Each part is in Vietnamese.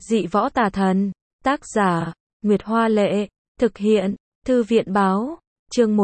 Dị võ tà thần. Tác giả, Nguyệt Hoa Lệ. Thực hiện, Thư viện Báo. Chương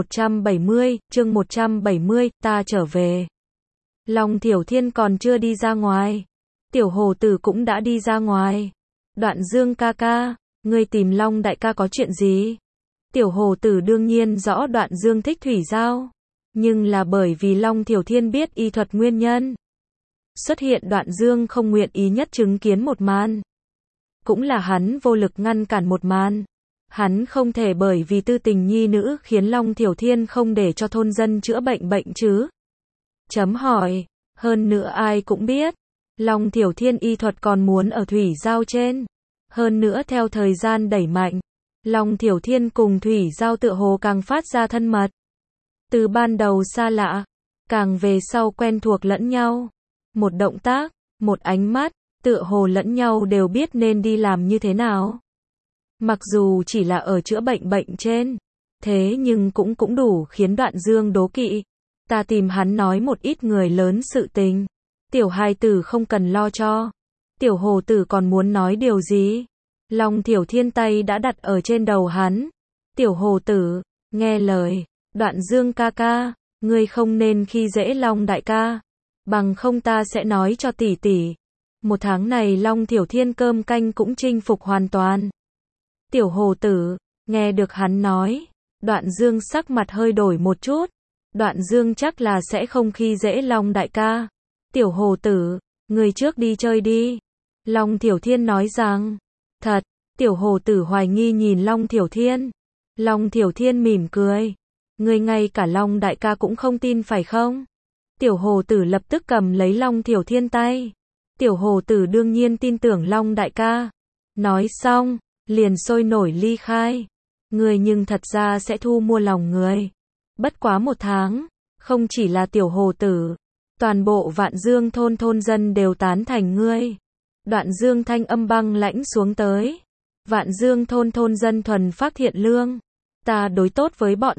170, ta trở về. Long Thiểu Thiên còn chưa đi ra ngoài. Tiểu Hồ Tử cũng đã đi ra ngoài. Đoạn Dương ca ca, ngươi tìm Long đại ca có chuyện gì? Tiểu Hồ Tử đương nhiên rõ Đoạn Dương thích thủy giao. Nhưng là bởi vì Long Thiểu Thiên biết y thuật nguyên nhân. Xuất hiện Đoạn Dương không nguyện ý nhất chứng kiến một màn. Cũng là hắn vô lực ngăn cản một màn. Hắn không thể bởi vì tư tình nhi nữ khiến Long Thiểu Thiên không để cho thôn dân chữa bệnh chứ. Chấm hỏi. Hơn nữa ai cũng biết. Long Thiểu Thiên y thuật còn muốn ở thủy giao trên. Hơn nữa theo thời gian đẩy mạnh. Long Thiểu Thiên cùng thủy giao tựa hồ càng phát ra thân mật. Từ ban đầu xa lạ. Càng về sau quen thuộc lẫn nhau. Một động tác, một ánh mắt, tựa hồ lẫn nhau đều biết nên đi làm như thế nào. Mặc dù chỉ là ở chữa bệnh trên, thế nhưng cũng đủ khiến Đoạn Dương đố kỵ. Ta tìm hắn nói một ít người lớn sự tình. Tiểu hài tử không cần lo cho. Tiểu Hồ Tử còn muốn nói điều gì? Long Thiểu Thiên tay đã đặt ở trên đầu hắn. Tiểu Hồ Tử, nghe lời. Đoạn Dương ca ca, ngươi không nên khi dễ Long đại ca. Bằng không ta sẽ nói cho tỷ tỷ. Một tháng này Long Thiểu Thiên cơm canh cũng chinh phục hoàn toàn. Tiểu Hồ Tử, nghe được hắn nói. Đoạn Dương sắc mặt hơi đổi một chút. Đoạn Dương chắc là sẽ không khi dễ Long đại ca. Tiểu Hồ Tử, ngươi trước đi chơi đi. Long Thiểu Thiên nói rằng. Thật, Tiểu Hồ Tử hoài nghi nhìn Long Thiểu Thiên. Long Thiểu Thiên mỉm cười. Ngươi ngay cả Long đại ca cũng không tin phải không? Tiểu Hồ Tử lập tức cầm lấy Long Thiểu Thiên tay. Tiểu Hồ Tử đương nhiên tin tưởng Long đại ca. Nói xong, liền sôi nổi ly khai. Người nhưng thật ra sẽ thu mua lòng người. Bất quá một tháng, không chỉ là Tiểu Hồ Tử, toàn bộ Vạn Dương thôn dân đều tán thành ngươi. Đoạn Dương thanh âm băng lãnh xuống tới. Vạn Dương thôn dân thuần phác thiện lương. Ta đối tốt với bọn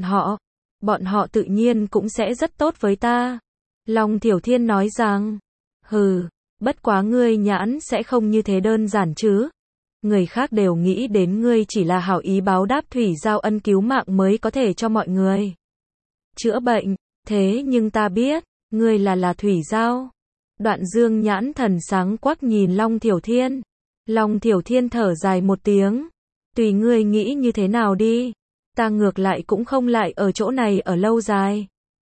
họ tự nhiên cũng sẽ rất tốt với ta. Long Thiểu Thiên nói rằng, hừ, bất quá ngươi nhãn sẽ không như thế đơn giản chứ. Người khác đều nghĩ đến ngươi chỉ là hảo ý báo đáp thủy giao ân cứu mạng mới có thể cho mọi người chữa bệnh, thế nhưng ta biết, ngươi là thủy giao. Đoạn Dương nhãn thần sáng quắc nhìn Long Thiểu Thiên. Long Thiểu Thiên thở dài một tiếng. Tùy ngươi nghĩ như thế nào đi. Ta ngược lại cũng không lại ở chỗ này ở lâu dài.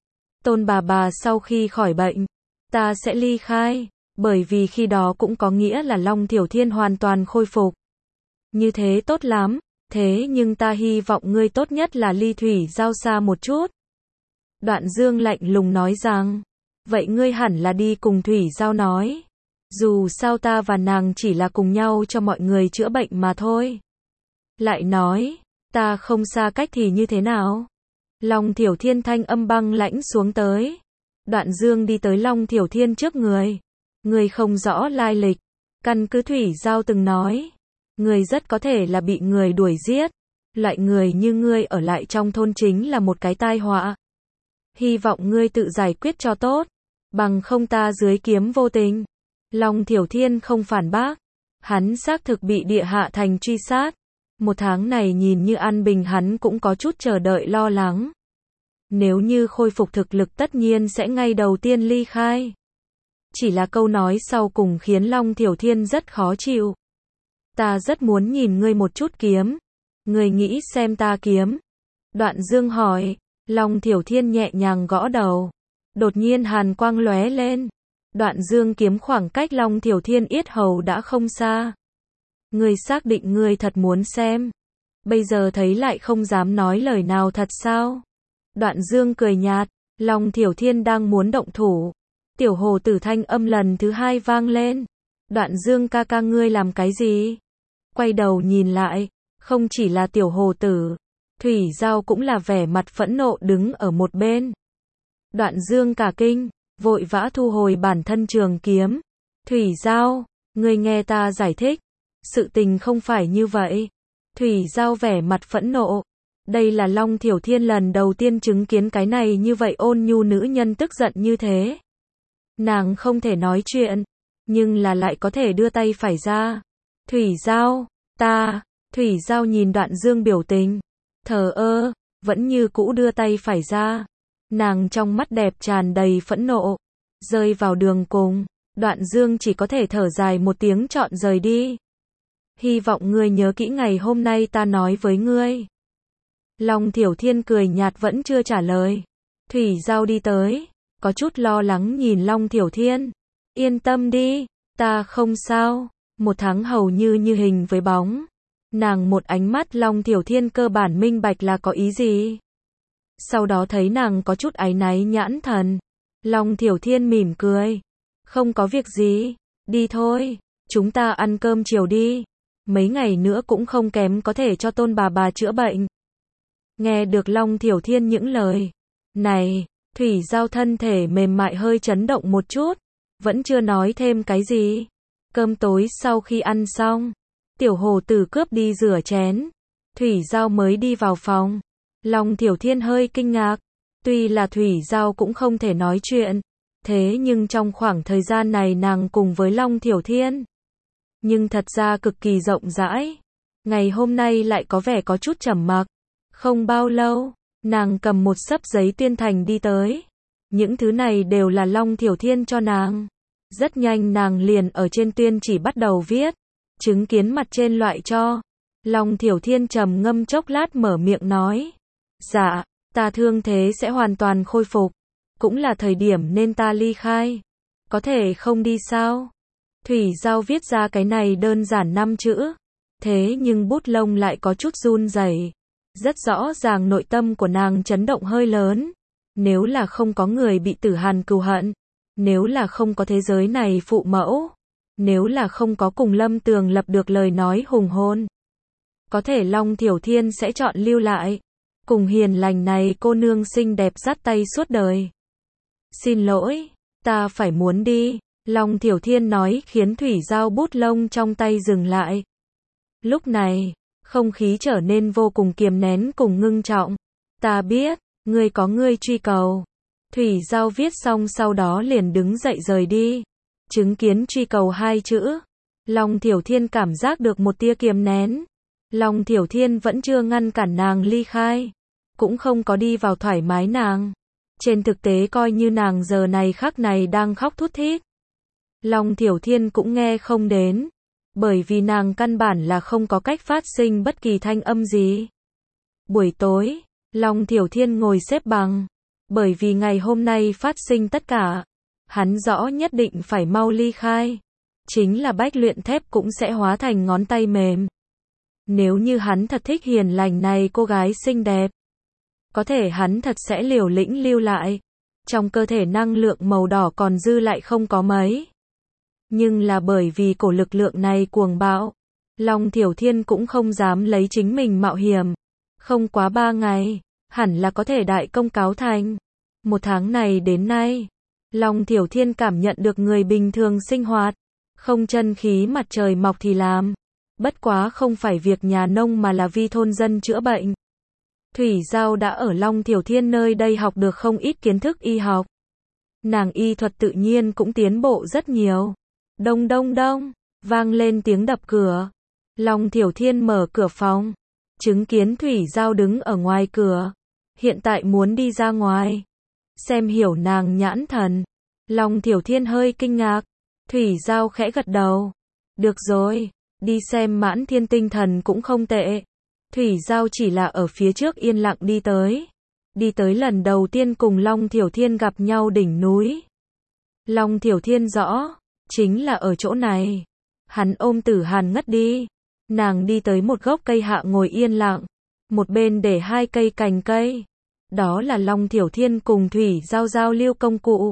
Tôn bà sau khi khỏi bệnh, ta sẽ ly khai, bởi vì khi đó cũng có nghĩa là Long Thiểu Thiên hoàn toàn khôi phục. Như thế tốt lắm, thế nhưng ta hy vọng ngươi tốt nhất là ly thủy giao xa một chút. Đoạn Dương lạnh lùng nói rằng, vậy ngươi hẳn là đi cùng thủy giao nói. Dù sao ta và nàng chỉ là cùng nhau cho mọi người chữa bệnh mà thôi. Lại nói, ta không xa cách thì như thế nào? Long Thiểu Thiên thanh âm băng lãnh xuống tới. Đoạn Dương đi tới Long Thiểu Thiên trước người. Người không rõ lai lịch. Căn cứ thủy giao từng nói. Người rất có thể là bị người đuổi giết. Loại người như ngươi ở lại trong thôn chính là một cái tai họa. Hy vọng ngươi tự giải quyết cho tốt. Bằng không ta dưới kiếm vô tình. Long Thiểu Thiên không phản bác. Hắn xác thực bị địa hạ thành truy sát. Một tháng này nhìn như an bình hắn cũng có chút chờ đợi lo lắng. Nếu như khôi phục thực lực tất nhiên sẽ ngay đầu tiên ly khai. Chỉ là câu nói sau cùng khiến Long Thiểu Thiên rất khó chịu. Ta rất muốn nhìn ngươi một chút kiếm. Ngươi nghĩ xem ta kiếm. Đoạn Dương hỏi. Long Thiểu Thiên nhẹ nhàng gõ đầu. Đột nhiên hàn quang lóe lên. Đoạn Dương kiếm khoảng cách Long Thiểu Thiên yết hầu đã không xa. Ngươi xác định ngươi thật muốn xem. Bây giờ thấy lại không dám nói lời nào thật sao? Đoạn Dương cười nhạt. Long Thiểu Thiên đang muốn động thủ. Tiểu Hồ Tử thanh âm lần thứ hai vang lên. Đoạn Dương ca ca ngươi làm cái gì? Quay đầu nhìn lại. Không chỉ là Tiểu Hồ Tử. Thủy giao cũng là vẻ mặt phẫn nộ đứng ở một bên. Đoạn Dương cả kinh. Vội vã thu hồi bản thân trường kiếm. Thủy giao, ngươi nghe ta giải thích. Sự tình không phải như vậy. Thủy giao vẻ mặt phẫn nộ. Đây là Long Thiểu Thiên lần đầu tiên chứng kiến cái này như vậy ôn nhu nữ nhân tức giận như thế. Nàng không thể nói chuyện, nhưng là lại có thể đưa tay phải ra. Thủy Giao, Thủy Giao nhìn Đoạn Dương biểu tình, thờ ơ, vẫn như cũ đưa tay phải ra. Nàng trong mắt đẹp tràn đầy phẫn nộ, rơi vào đường cùng, Đoạn Dương chỉ có thể thở dài một tiếng chọn rời đi. Hy vọng ngươi nhớ kỹ ngày hôm nay ta nói với ngươi. Long Thiểu Thiên cười nhạt vẫn chưa trả lời. Thủy Giao đi tới, có chút lo lắng nhìn Long Thiểu Thiên. Yên tâm đi, ta không sao. Một tháng hầu như hình với bóng. Nàng một ánh mắt Long Thiểu Thiên cơ bản minh bạch là có ý gì. Sau đó thấy nàng có chút áy náy nhãn thần. Long Thiểu Thiên mỉm cười. Không có việc gì, đi thôi, chúng ta ăn cơm chiều đi. Mấy ngày nữa cũng không kém có thể cho Tôn bà chữa bệnh. Nghe được Long Thiểu Thiên những lời này, Thủy Giao thân thể mềm mại hơi chấn động một chút, vẫn chưa nói thêm cái gì. Cơm tối sau khi ăn xong, Tiểu Hồ Tử cướp đi rửa chén, Thủy Giao mới đi vào phòng. Long Thiểu Thiên hơi kinh ngạc, tuy là Thủy Giao cũng không thể nói chuyện, thế nhưng trong khoảng thời gian này nàng cùng với Long Thiểu Thiên, nhưng thật ra cực kỳ rộng rãi. Ngày hôm nay lại có vẻ có chút trầm mặc. Không bao lâu, nàng cầm một xấp giấy tuyên thành đi tới. Những thứ này đều là Long Thiểu Thiên cho nàng. Rất nhanh nàng liền ở trên tuyên chỉ bắt đầu viết, chứng kiến mặt trên loại cho. Long Thiểu Thiên trầm ngâm chốc lát mở miệng nói, dạ, ta thương thế sẽ hoàn toàn khôi phục, cũng là thời điểm nên ta ly khai. Có thể không đi sao? Thủy Giao viết ra cái này đơn giản 5 chữ, thế nhưng bút lông lại có chút run rẩy. Rất rõ ràng nội tâm của nàng chấn động hơi lớn. Nếu là không có người bị Tử Hàn cừu hận, nếu là không có thế giới này phụ mẫu, nếu là không có cùng Lâm Tường lập được lời nói hùng hôn, có thể Long Thiểu Thiên sẽ chọn lưu lại, cùng hiền lành này cô nương xinh đẹp dắt tay suốt đời. Xin lỗi, ta phải muốn đi. Long Thiểu Thiên nói khiến Thủy Giao bút lông trong tay dừng lại. Lúc này, không khí trở nên vô cùng kiềm nén cùng ngưng trọng. Ta biết, ngươi có ngươi truy cầu. Thủy Giao viết xong sau đó liền đứng dậy rời đi. Chứng kiến truy cầu 2 chữ. Long Thiểu Thiên cảm giác được một tia kiềm nén. Long Thiểu Thiên vẫn chưa ngăn cản nàng ly khai. Cũng không có đi vào thoải mái nàng. Trên thực tế coi như nàng giờ này khắc này đang khóc thút thít. Long Thiểu Thiên cũng nghe không đến, bởi vì nàng căn bản là không có cách phát sinh bất kỳ thanh âm gì. Buổi tối, Long Thiểu Thiên ngồi xếp bằng, bởi vì ngày hôm nay phát sinh tất cả, hắn rõ nhất định phải mau ly khai, chính là bách luyện thép cũng sẽ hóa thành ngón tay mềm. Nếu như hắn thật thích hiền lành này cô gái xinh đẹp, có thể hắn thật sẽ liều lĩnh lưu lại. Trong cơ thể năng lượng màu đỏ còn dư lại không có mấy. Nhưng là bởi vì cổ lực lượng này cuồng bạo, Long Thiểu Thiên cũng không dám lấy chính mình mạo hiểm. Không quá 3 ngày, hẳn là có thể đại công cáo thành. 1 tháng này đến nay, Long Thiểu Thiên cảm nhận được người bình thường sinh hoạt, không chân khí mặt trời mọc thì làm. Bất quá không phải việc nhà nông mà là vi thôn dân chữa bệnh. Thủy Giao đã ở Long Thiểu Thiên nơi đây học được không ít kiến thức y học. Nàng y thuật tự nhiên cũng tiến bộ rất nhiều. Đông đông đông, vang lên tiếng đập cửa. Long Thiểu Thiên mở cửa phòng, chứng kiến Thủy Giao đứng ở ngoài cửa. Hiện tại muốn đi ra ngoài. Xem hiểu nàng nhãn thần. Long Thiểu Thiên hơi kinh ngạc. Thủy Giao khẽ gật đầu. Được rồi, đi xem Mãn Thiên tinh thần cũng không tệ. Thủy Giao chỉ là ở phía trước yên lặng đi tới. Đi tới lần đầu tiên cùng Long Thiểu Thiên gặp nhau đỉnh núi. Long Thiểu Thiên rõ, chính là ở chỗ này. Hắn ôm Tử Hàn ngất đi. Nàng đi tới một gốc cây hạ ngồi yên lặng. Một bên để 2 cây cành cây. Đó là Long Thiểu Thiên cùng Thủy Giao giao lưu công cụ.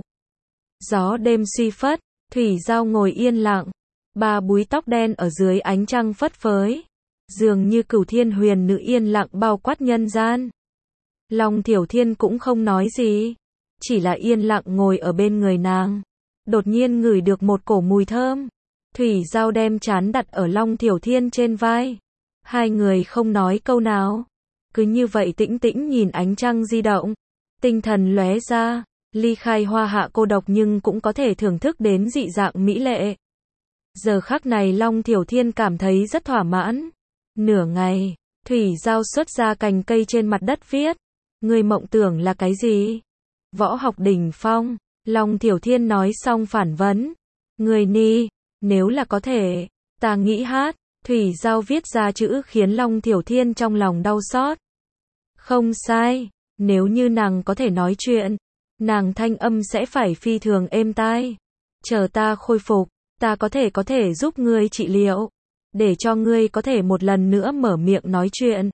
Gió đêm suy phất, Thủy Giao ngồi yên lặng. 3 búi tóc đen ở dưới ánh trăng phất phới. Dường như Cửu Thiên Huyền Nữ yên lặng bao quát nhân gian. Long Thiểu Thiên cũng không nói gì, chỉ là yên lặng ngồi ở bên người nàng. Đột nhiên ngửi được một cổ mùi thơm. Thủy Giao đem trán đặt ở Long Thiểu Thiên trên vai. 2 người không nói câu nào, cứ như vậy tĩnh tĩnh nhìn ánh trăng di động. Tinh thần lóe ra, ly khai hoa hạ cô độc nhưng cũng có thể thưởng thức đến dị dạng mỹ lệ. Giờ khắc này Long Thiểu Thiên cảm thấy rất thỏa mãn. Nửa ngày, Thủy Giao xuất ra cành cây trên mặt đất viết. Người mộng tưởng là cái gì? Võ học đỉnh phong. Long Thiểu Thiên nói xong phản vấn. Người ni, nếu là có thể, ta nghĩ hát. Thủy Giao viết ra chữ khiến Long Thiểu Thiên trong lòng đau xót. Không sai, nếu như nàng có thể nói chuyện, nàng thanh âm sẽ phải phi thường êm tai. Chờ ta khôi phục, ta có thể giúp ngươi trị liệu, để cho ngươi có thể một lần nữa mở miệng nói chuyện.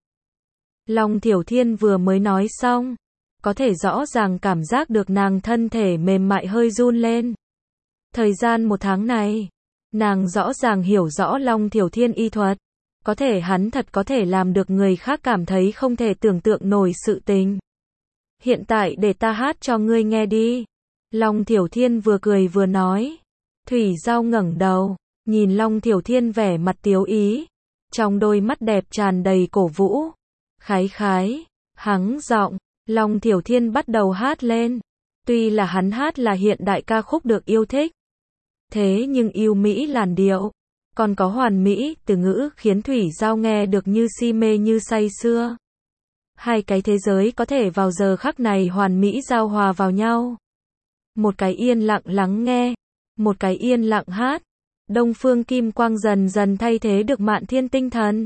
Long Thiểu Thiên vừa mới nói xong, có thể rõ ràng cảm giác được nàng thân thể mềm mại hơi run lên. Thời gian 1 tháng này, nàng rõ ràng hiểu rõ Long Thiểu Thiên y thuật, có thể hắn thật có thể làm được người khác cảm thấy không thể tưởng tượng nổi sự tình. Hiện tại để ta hát cho ngươi nghe đi. Long Thiểu Thiên vừa cười vừa nói. Thủy Giao ngẩng đầu, nhìn Long Thiểu Thiên vẻ mặt tiếu ý, trong đôi mắt đẹp tràn đầy cổ vũ. Khái khái, hắng giọng, Long Thiểu Thiên bắt đầu hát lên. Tuy là hắn hát là hiện đại ca khúc được yêu thích, thế nhưng yêu mỹ làn điệu, còn có hoàn mỹ từ ngữ khiến Thủy Giao nghe được như si mê như say sưa. Hai cái thế giới có thể vào giờ khắc này hoàn mỹ giao hòa vào nhau. Một cái yên lặng lắng nghe, một cái yên lặng hát. Đông phương kim quang dần dần thay thế được Mạn Thiên tinh thần.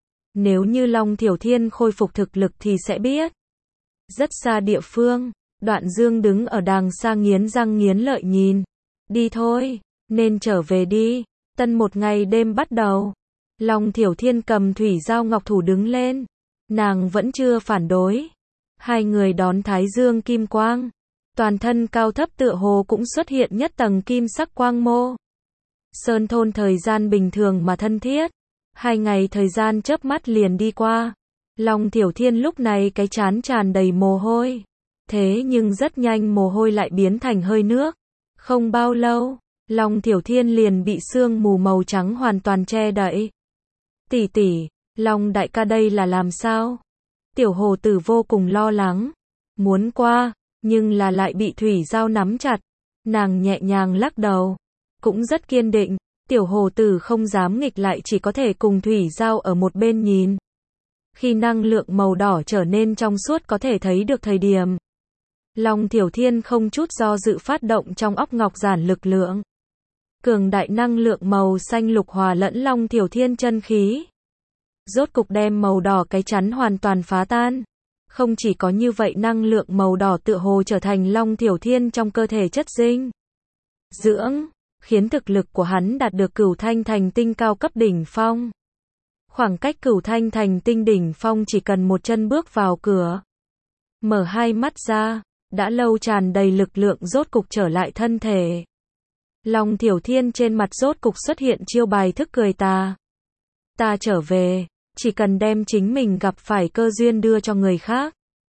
Nếu như Long Thiểu Thiên khôi phục thực lực thì sẽ biết. Rất xa địa phương, Đoạn Dương đứng ở đàng xa nghiến răng nghiến lợi nhìn. Đi thôi, nên trở về đi, tân một ngày đêm bắt đầu. Long Thiểu Thiên cầm Thủy Giao ngọc thủ đứng lên. Nàng vẫn chưa phản đối. Hai người đón thái dương kim quang. Toàn thân cao thấp tựa hồ cũng xuất hiện nhất tầng kim sắc quang mô. Sơn thôn thời gian bình thường mà thân thiết. 2 ngày thời gian chớp mắt liền đi qua. Long Thiểu Thiên lúc này cái trán tràn đầy mồ hôi. Thế nhưng rất nhanh mồ hôi lại biến thành hơi nước. Không bao lâu, Long Thiểu Thiên liền bị sương mù màu trắng hoàn toàn che đậy. Tỷ tỷ, Long đại ca đây là làm sao? Tiểu hồ tử vô cùng lo lắng. Muốn qua, nhưng là lại bị Thủy Giao nắm chặt. Nàng nhẹ nhàng lắc đầu. Cũng rất kiên định. Tiểu hồ tử không dám nghịch lại, chỉ có thể cùng Thủy Giao ở một bên nhìn. Khi năng lượng màu đỏ trở nên trong suốt có thể thấy được thời điểm, Long Thiểu Thiên không chút do dự phát động trong óc ngọc giản lực lượng. Cường đại năng lượng màu xanh lục hòa lẫn Long Thiểu Thiên chân khí. Rốt cục đem màu đỏ cái chắn hoàn toàn phá tan. Không chỉ có như vậy, năng lượng màu đỏ tựa hồ trở thành Long Thiểu Thiên trong cơ thể chất dinh dưỡng, khiến thực lực của hắn đạt được Cửu Thanh Thành Tinh cao cấp đỉnh phong. Khoảng cách Cửu Thanh Thành Tinh đỉnh phong chỉ cần một chân bước vào cửa. Mở hai mắt ra, đã lâu tràn đầy lực lượng rốt cục trở lại thân thể. Long Thiểu Thiên trên mặt rốt cục xuất hiện chiêu bài thức cười tà. Ta trở về, chỉ cần đem chính mình gặp phải cơ duyên đưa cho người khác,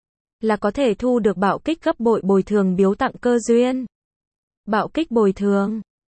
là có thể thu được bạo kích gấp bội bồi thường biếu tặng cơ duyên. Bạo kích bồi thường,